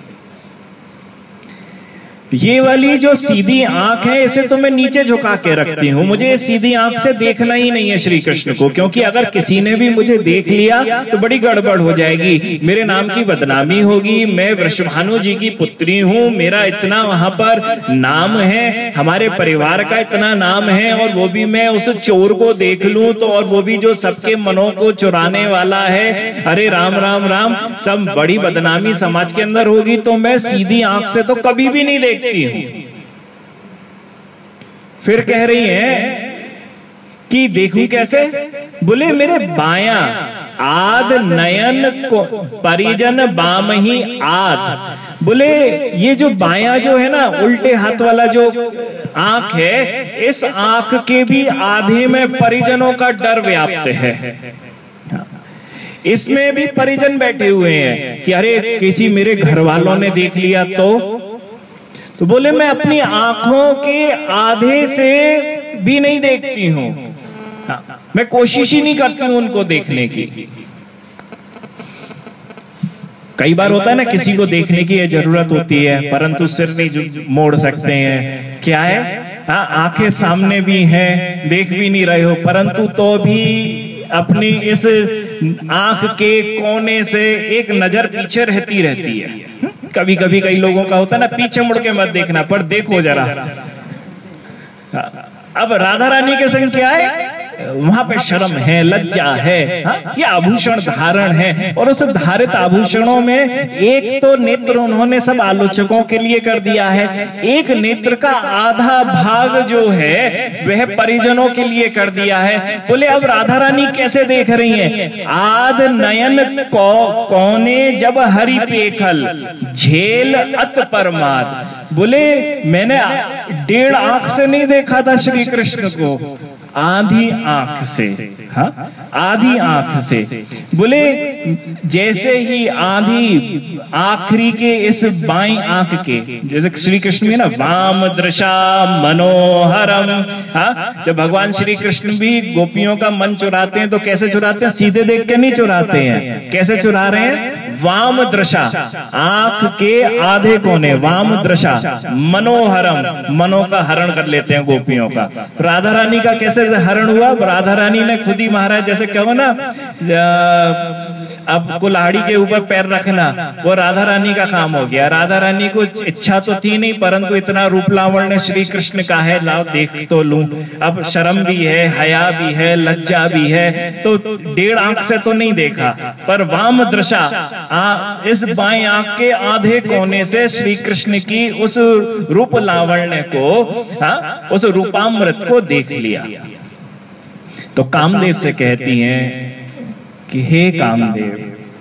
ये वाली जो सीधी आंख है इसे तो मैं नीचे झुका के रखती हूँ, मुझे सीधी आंख से देखना ही नहीं है श्री कृष्ण को, क्योंकि अगर किसी ने भी मुझे देख लिया तो बड़ी गड़बड़ हो जाएगी, मेरे नाम की बदनामी होगी। मैं वृषभानु जी की पुत्री हूँ, मेरा इतना वहां पर नाम है, हमारे परिवार का इतना नाम है, और वो भी मैं उस चोर को देख लूं तो, और वो भी जो सबके मनों को चुराने वाला है, अरे राम राम राम, सब बड़ी बदनामी समाज के अंदर होगी। तो मैं सीधी आंख से तो कभी भी नहीं देख। फिर कह रही हैं कि देखूं कैसे, बोले मेरे बायां आद नयन को परिजन बाम ही आद। बोले ये जो बायां जो है ना, उल्टे हाथ वाला जो आंख है, इस आंख के भी आधे में परिजनों का डर व्याप्त है। इसमें भी परिजन बैठे हुए हैं कि अरे किसी मेरे घर वालों ने देख लिया तो तो बोले मैं अपनी आंखों के आधे से भी नहीं देखती हूं, मैं कोशिश ही नहीं करती हूं उनको देखने की। कई बार होता है ना, किसी को देखने की जरूरत होती है परंतु सिर नहीं मोड़ सकते हैं, क्या है, हाँ आंखें सामने भी हैं, देख भी नहीं रहे हो, परंतु तो भी अपनी इस आंख के कोने से एक नजर पीछे रहती रहती है। कभी कभी कई लोगों का होता है ना, पीछे मुड़ के मत देखना, पर देखो जरा। अब राधा रानी के संग क्या है, वहां पे शर्म है, लज्जा है, हा? ये आभूषण धारण है, और उस धारित आभूषणों में एक तो नेत्र उन्होंने सब आलोचकों के लिए कर दिया है, एक नेत्र का आधा भाग जो है वह परिजनों के लिए कर दिया है। बोले अब राधा रानी कैसे देख रही हैं, आद नयन कौ, कौने जब हरि पेखल झेल अत परमाद। बोले मैंने डेढ़ आंख से नहीं देखा था श्री कृष्ण को, आधी आंख से, हाँ आधी आंख से। बोले जैसे ही आधी आखिरी के इस बाईं आंख के, जैसे श्री कृष्ण में ना वाम दृशा मनोहरम, हाँ जब भगवान श्री कृष्ण भी गोपियों का मन चुराते हैं तो कैसे चुराते हैं, सीधे देख के नहीं चुराते हैं, कैसे चुरा रहे हैं, वाम दृशा, आंख के आधे कोने, वाम दृशा मनोहरम, मनो का हरण कर लेते हैं गोपियों का। राधा रानी का कैसे हरण हुआ, राधा रानी ने खुद ही महाराज जैसे कहो ना, अब कुल्हाड़ी के ऊपर पैर रखना वो राधा रानी का काम हो गया। राधा रानी को इच्छा तो थी नहीं, परंतु इतना रूप लावण्य श्री कृष्ण का है, लाओ देख तो लूं। अब शर्म भी है, हया भी है, लज्जा भी है, तो डेढ़ आंख से तो नहीं देखा, पर वाम दृशा, आ, इस बाएं आंख के आधे कोने से श्री कृष्ण की उस रूप लावण्य को, आ, उस रूपामृत को देख लिया। तो कामदेव से कहती हैं कि हे कामदेव,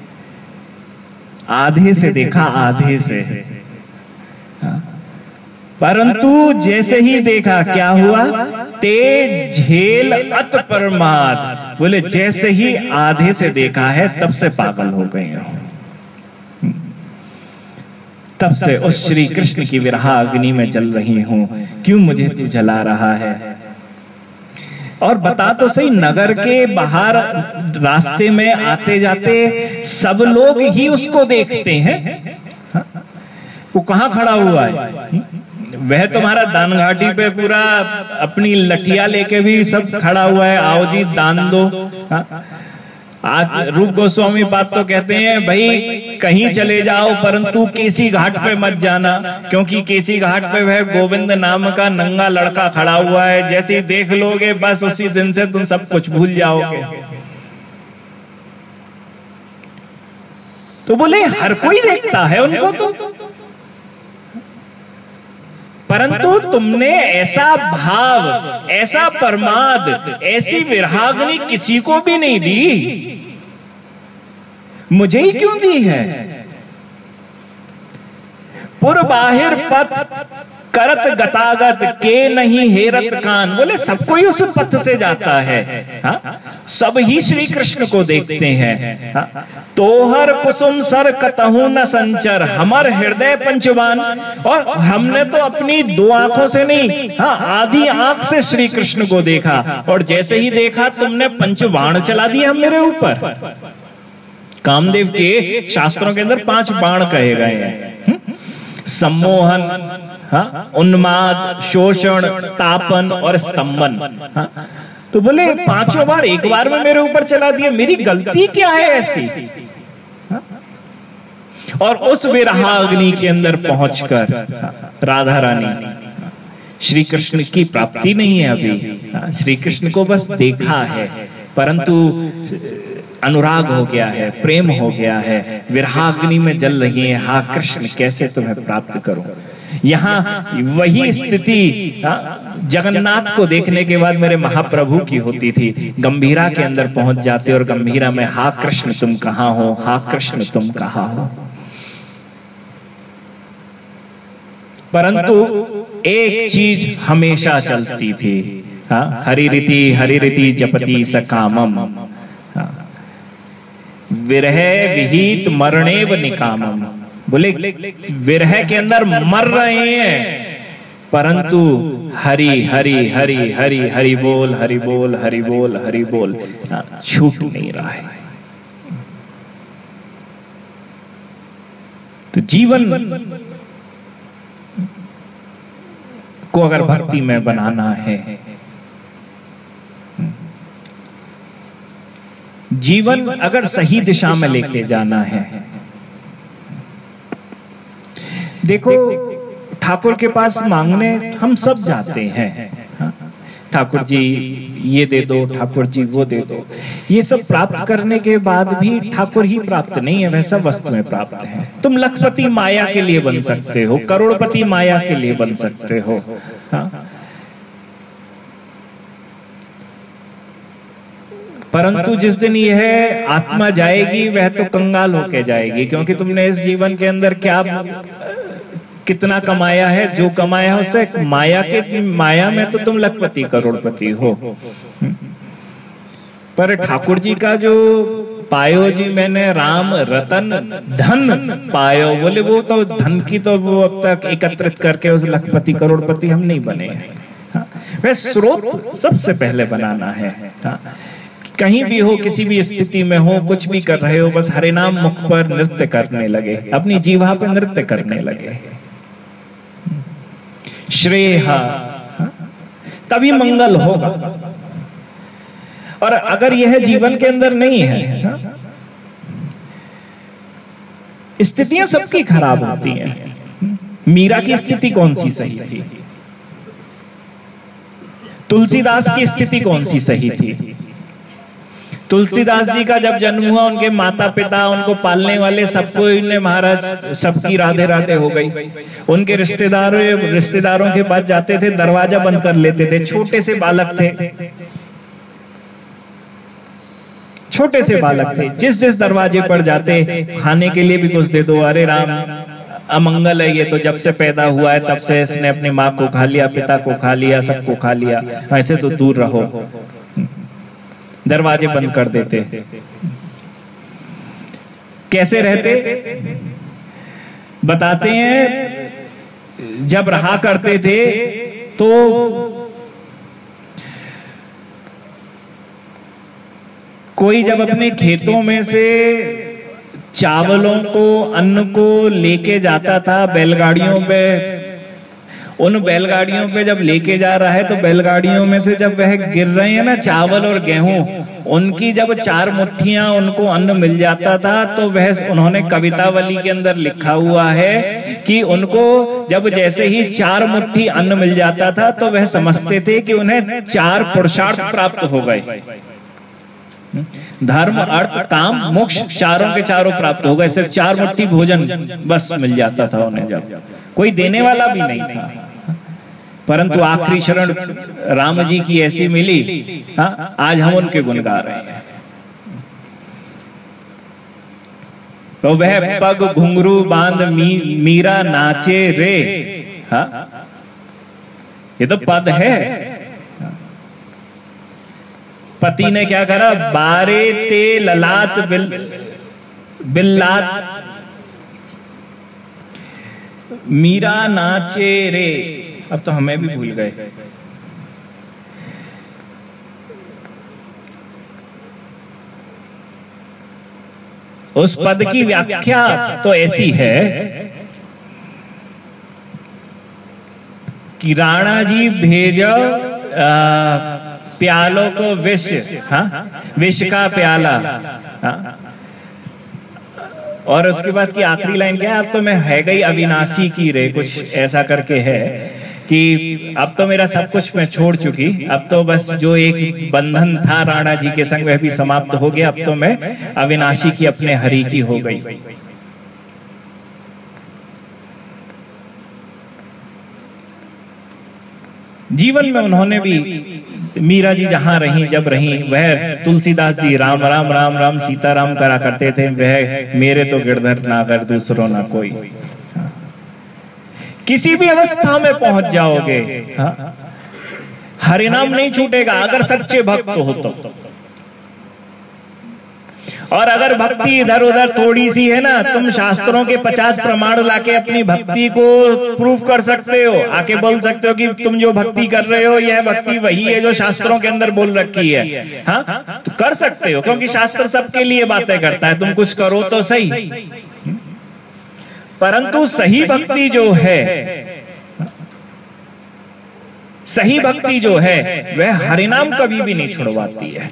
आधे से देखा, आधे से, परंतु जैसे ही देखा क्या हुआ, तेज झेल अत प्रमाद। बोले जैसे ही आधे से देखा है तब से पागल हो गए हो, तब से उस श्री कृष्ण की विरह अग्नि में जल रही हूं, क्यों मुझे तू जला रहा है। और बता तो सही, नगर के बाहर रास्ते में आते जाते सब लोग ही उसको देखते हैं। वो कहाँ खड़ा हुआ है, वह तुम्हारा दान घाटी पे पूरा अपनी लठिया लेके भी सब खड़ा हुआ है, आओ जी दान दो। आज रूप गोस्वामी बात तो कहते हैं भाई कहीं चले जाओ परंतु केसी घाट पे मत जाना, क्योंकि केसी घाट पे वह गोविंद नाम का नंगा लड़का खड़ा हुआ है, जैसे ही देख लोगे बस उसी दिन से तुम सब कुछ भूल जाओगे। तो बोले हर कोई देखता है उनको तो, परंतु तुमने ऐसा भाव, ऐसा प्रमाद, ऐसी विरहाग्नि किसी को भी नहीं दी, मुझे ही क्यों दी है। पुर बाहिर पथ करत गतागत के नहीं हेरत कान। बोले सब कोई उस पथ से जाता है, हा? सब ही श्री कृष्ण को देखते हैं। हा? तोहर कुसुम सर कतहु न संचर, हमार हृदय पंचवान। और हमने तो अपनी दो आंखों से नहीं, हाँ आधी आंख से श्री कृष्ण को देखा, और जैसे ही देखा तुमने पंचबाण चला दिया हम मेरे ऊपर। कामदेव के शास्त्रों के अंदर पांच बाण कहे गए हैं, सम्मोहन, हाँ, उन्माद, शोषण, तापन और स्तंभन। हाँ, तो बोले पांचों बार एक बार में मेरे ऊपर चला दिए, मेरी गलती क्या है ऐसी। हाँ? और उस विरहाग्नि के अंदर पहुंचकर राधा रानी, श्री कृष्ण की प्राप्ति नहीं है अभी, हाँ, श्री कृष्ण को बस देखा है, परंतु अनुराग हो गया है, प्रेम हो गया है, विरहाग्नि में जल रही है। हा कृष्ण कैसे तुम्हें प्राप्त करूं। यहाँ वही स्थिति जगन्नाथ को देखने के बाद मेरे महाप्रभु की होती थी। गंभीरा के अंदर पहुंच जाते और गंभीरा में हा कृष्ण तुम कहाँ हो, हा कृष्ण तुम कहाँ हो। परंतु एक चीज हमेशा चलती थी, हाँ, हरि रीति हरि रीति जपति सकामम, विरह विहित मरणेव निकामम। बोले विरह के अंदर मर रहे हैं, परंतु हरि हरि हरि हरि हरि बोल हरि बोल हरि बोल हरि बोल छूट नहीं रहा है। तो जीवन को अगर भक्ति में बनाना है, जीवन अगर सही दिशा में लेके जाना है, देखो ठाकुर के पास मांगने हम सब जाते हैं, ठाकुर जी ये दे दो, ठाकुर जी वो दे दो। ये सब प्राप्त करने के बाद भी ठाकुर ही प्राप्त नहीं है, वह सब वस्तुएं प्राप्त हैं। तुम लखपति माया के लिए बन सकते हो, करोड़पति माया के लिए बन सकते हो, हाँ? परंतु जिस दिन यह आत्मा जाएगी वह तो कंगाल होके जाएगी, क्योंकि तुमने इस जीवन के अंदर क्या कितना कमाया है, जो कमाया है उससे माया के माया में तो तुम लखपति करोड़पति हो। पर ठाकुर जी का जो पायो जी मैंने राम रतन धन पायो, बोले वो तो धन की तो वो अब तक एकत्रित करके उस लखपति करोड़पति हम नहीं बने हैं। वह स्रोत सबसे पहले बनाना है। कहीं भी हो, किसी भी स्थिति में हो, कुछ भी कर रहे हो, बस हरे नाम मुख पर नृत्य करने लगे, अपनी जीवा पर नृत्य करने लगे। श्रेय तभी मंगल होगा। और अगर यह जीवन के अंदर नहीं है स्थितियां सबकी खराब होती हैं। मीरा की स्थिति कौन सी सही थी? तुलसीदास की स्थिति कौन सी सही थी? तुलसीदास जी का जब जन्म हुआ, उनके माता पिता, उनको पालने वाले सबको इन्हें महाराज सबकी राधे राधे हो गई। उनके रिश्तेदारों रिश्तेदारों के पास जाते थे, दरवाजा बंद कर लेते थे। छोटे से बालक थे, छोटे से बालक थे। जिस जिस दरवाजे पर जाते, खाने के लिए भी कुछ दे दो, अरे राम अमंगल है ये तो, जब से पैदा हुआ है तब से इसने अपनी माँ को खा लिया, पिता को खा लिया, सबको खा लिया, ऐसे तो दूर रहो। दरवाजे बंद कर देते। कैसे रहते बताते हैं, जब रहा करते थे तो कोई जब अपने खेतों में से चावलों को, अन्न को लेके जाता था बैलगाड़ियों पे, उन बैलगाड़ियों पे जब लेके जा रहा है तो बैलगाड़ियों में से जब वह गिर रहे हैं ना चावल और गेहूं, उनकी जब चार मुट्ठियां उनको अन्न मिल जाता था तो वह, उन्होंने कवितावली के अंदर लिखा हुआ है कि उनको जब जैसे ही चार मुट्ठी अन्न मिल जाता था तो वह समझते थे कि उन्हें चार पुरुषार्थ प्राप्त हो गए। धर्म, अर्थ, काम, मोक्ष चारों के चारों प्राप्त हो गए। सिर्फ चार मुट्ठी भोजन बस मिल जाता था उन्हें, जब कोई देने वाला भी नहीं था। परंतु आखिरी शरण राम जी की ऐसी मिली, हाँ, आज हम उनके गुण गा रहे हैं। तो वह पग घुंघरू बांध मी, मीरा नाचे रे, हाँ, ये तो पद है। पति ने क्या करा, बारे ते ललाट बिल बिल्लात मीरा नाचे रे। अब तो हमें भी भूल गए। उस पद की व्याख्या तो ऐसी है कि राणा जी भेजो प्यालों को विष, हाँ, विष का प्याला, हाँ? और उसके बाद की आखिरी लाइन क्या है, अब तो मैं है गई अविनाशी की रे, कुछ ऐसा करके है कि अब तो मेरा सब कुछ मैं छोड़ चुकी, अब तो बस जो एक बंधन था राणा जी के संग वह भी समाप्त हो गया, अब तो मैं अविनाशी की अपने हरि की हो गई। जीवन में उन्होंने भी, मीरा जी जहां रही, जब रही, वह तुलसीदास जी राम राम राम राम सीताराम करा करते थे। वह मेरे तो गिरधर ना कर दूसरों ना कोई। किसी भी अवस्था में पहुंच जाओगे, हाँ, हरिनाम नहीं छूटेगा अगर सच्चे भक्त हो तो। और अगर भक्ति इधर उधर थोड़ी सी है ना, तुम शास्त्रों के पचास प्रमाण लाके अपनी भक्ति को प्रूफ कर सकते हो, आके बोल सकते हो कि तुम जो भक्ति कर रहे हो यह भक्ति वही है जो शास्त्रों के अंदर बोल रखी है, हाँ, तो कर सकते हो, क्योंकि शास्त्र सबके लिए बातें करता है। तुम कुछ करो तो सही, परंतु सही भक्ति जो है, सही भक्ति जो है वह हरिनाम कभी भी नहीं छुड़वाती है।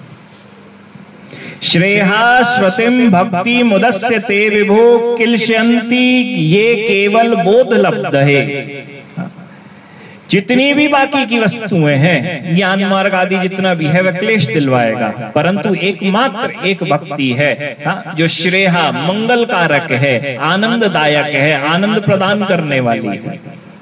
श्रेहा श्रुतिम भक्ति मुदस्य ते विभो किलशंति ये केवल बोध लब्ध है। जितनी भी बाकी की वस्तुएं हैं, ज्ञान मार्ग आदि जितना भी है वह क्लेश दिलवाएगा, परंतु एकमात्र एक भक्ति है, हाँ, जो श्रेहा मंगल कारक है, आनंददायक है, आनंद प्रदान करने वाली है।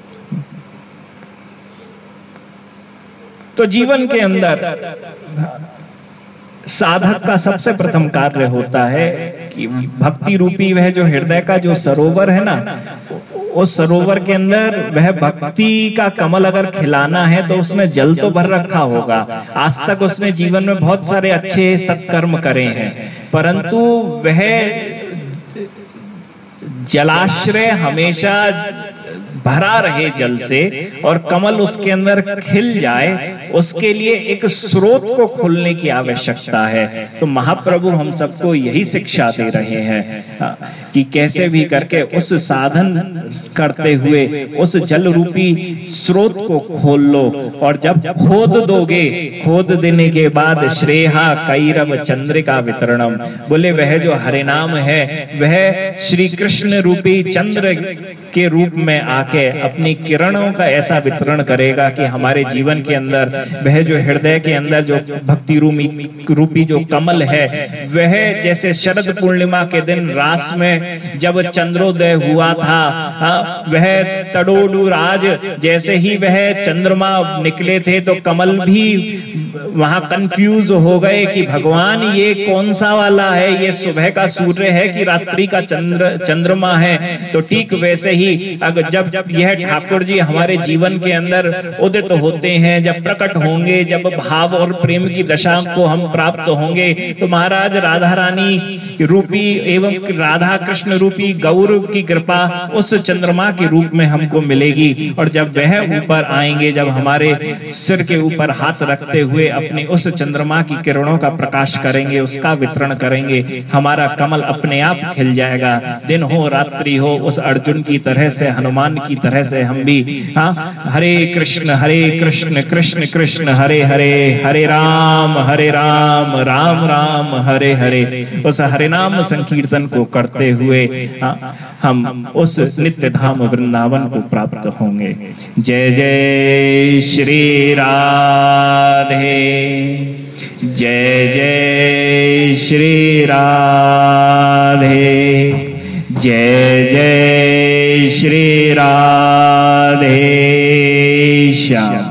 तो जीवन के अंदर साधक का सबसे प्रथम कार्य होता है कि भक्ति रूपी वह जो हृदय का जो सरोवर है ना, उस सरोवर के अंदर वह भक्ति का कमल अगर खिलाना है तो उसने जल तो भर रखा होगा। आज तक उसने जीवन में बहुत सारे अच्छे सत्कर्म करे हैं, परंतु वह जलाश्रय हमेशा भरा रहे जल से और कमल उसके अंदर खिल जाए, उसके लिए एक स्रोत को खोलने की आवश्यकता है। तो महाप्रभु हम सबको यही शिक्षा दे रहे हैं कि कैसे भी करके उस साधन करते हुए उस जल रूपी स्रोत को खोल लो, और जब खोद दोगे, खोद देने के बाद श्रेहा कैरव चंद्रिका वितरणम, बोले वह जो हरे नाम है वह श्री कृष्ण रूपी चंद्र के रूप में आके अपनी किरणों का ऐसा वितरण करेगा कि हमारे जीवन के अंदर वह जो हृदय के अंदर जो भक्ति रूपी जो कमल है, वह जैसे शरद पूर्णिमा के दिन रास में जब चंद्रोदय हुआ था, वह तड़ोडू राज जैसे ही वह चंद्रमा निकले थे तो कमल भी वहां कंफ्यूज हो गए कि भगवान ये कौन सा वाला है, ये सुबह का सूर्य है कि रात्रि का चंद्र चंद्रमा है। तो ठीक वैसे ही अगर जब जब यह ठाकुर जी हमारे जीवन के अंदर उदित होते हैं, जब प्रकट होंगे, जब भाव और प्रेम की दशा को हम प्राप्त होंगे, तो महाराज राधा रानी रूपी एवं राधा कृष्ण रूपी गौर की कृपा उस चंद्रमा के रूप में हमको मिलेगी। और जब वह ऊपर आएंगे, जब हमारे सिर के ऊपर हाथ रखते हुए अपने उस चंद्रमा की किरणों का प्रकाश करेंगे, उसका वितरण करेंगे, हमारा कमल अपने आप खिल जाएगा। दिन हो रात्रि हो, उस अर्जुन की तरह से, हनुमान की तरह से हम भी हाँ हरे कृष्ण हरे कृष्ण कृष्ण कृष्ण हरे हरे, हरे राम हरे राम राम राम हरे हरे, उस हरे नाम संकीर्तन को करते हुए हम उस नित्य धाम वृंदावन को प्राप्त होंगे। जय जय श्री राधे, जय जय श्री राधे, जय जय श्री राधे श्याम।